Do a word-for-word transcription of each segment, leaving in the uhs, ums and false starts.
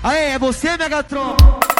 Aê, é você, Megatron?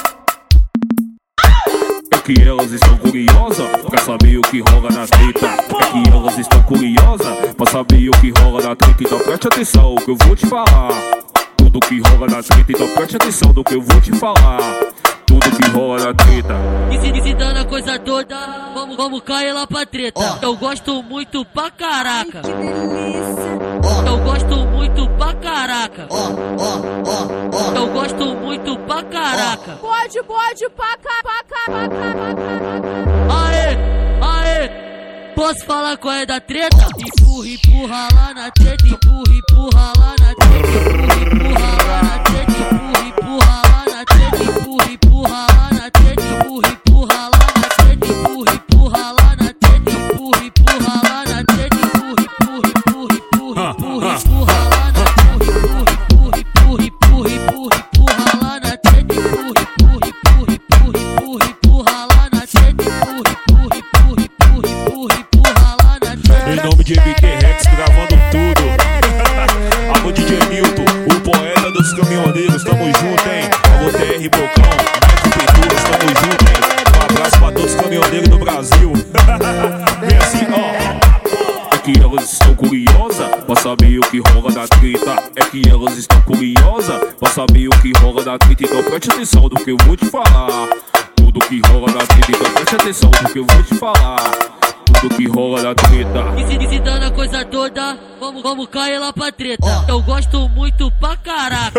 É que elas estão curiosas pra saber o que rola na treta. É que elas estão curiosas pra saber o que rola na treta. Então preste atenção que eu vou te falar. Tudo que rola na treta, então preste atenção do que eu vou te falar. Tudo que rola na treta. E se, e se dando a coisa toda, vamos, vamos cair lá pra treta. Oh. Eu gosto muito pra caraca. Ai, que delícia. Oh. Eu gosto muito pra caraca. Ó, ó, ó, ó. Eu gosto muito pra caraca. Oh. Pode, pode, pra cá, pra cá, pra cá, pra cá. Aê, aê. Posso falar qual é da treta? Empurra, empurra lá na treta. Empurra, empurra lá na treta. Empurra, empurra lá na treta. Empurra, empurra lá na treta. Empurra, empurra lá na treta. Empurra, empurra lá na treta. Empurra, empurra lá na treta. Empurra, empurra lá na treta. Empurra, empurra, empurra, empurra, empurra, empurra lá na treta. Empurra, empurra, empurra, empurra, empurra lá na treta. Empurra, empurra, empurra, empurra, empurra, empurra lá na treta. Empurra, empurra, empurra, empurra, empurra, empurra lá na treta. Em nome de M T Rex gravando tudo. Alô D J Milton, o poeta dos caminhoneiros, tamo junto, hein? Alô T R Bocão, Mike Pinturas, tamo junto, hein? Um abraço pra todos os caminhoneiros do Brasil. Vem assim, ó. É que elas estão curiosas pra saber o que rola na treta. É que elas estão curiosas pra saber o que rola na treta. Então preste atenção do que eu vou te falar. Tudo que rola na treta, então preste atenção do que eu vou te falar. Tudo que rola na treta. E se, e se dando a coisa toda, vamos, vamos cair lá pra treta. Oh. Eu gosto muito pra caraca.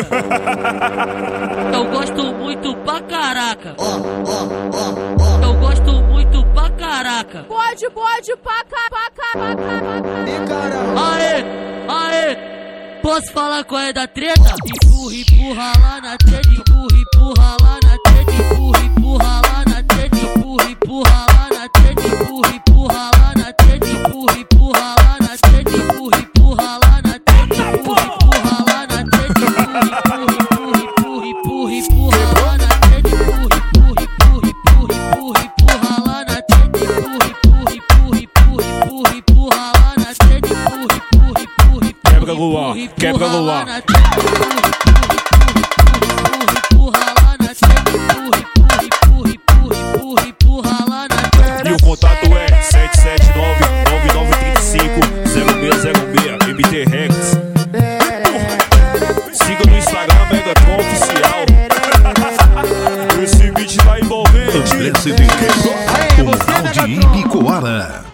Eu gosto muito pra caraca. Ó, ó, ó, ó. Eu gosto muito pra caraca. Pode, pode, pra cá, pra cá, pra cá, pra cá. Ih, caramba. Aê, aê. Posso falar qual é da treta? Empurra, empurra lá na treta. Empurra, empurra lá na treta. Empurra, empurra lá na treta. Empurra, empurra lá na treta. Empurra, empurra lá na treta. Empurra, empurra lá na treta. Empurra, empurra lá na treta. Empurra, empurra lá na treta. Empurra, empurra, empurra, empurra, empurra lá na treta. Empurra, empurra, empurra, empurra, empurra lá na treta. Empurra, empurra, empurra, empurra, empurra, empurra lá na treta. Empurra, empurra, empurra. Quebra Luan, quebra Luan. E o contato é sete sete nove, nove nove três cinco, zero seis zero seis, M T Rex. Siga no Instagram, Megatron Oficial. Esse beat tá envolvendo. André C D, o mal de Ibicoara.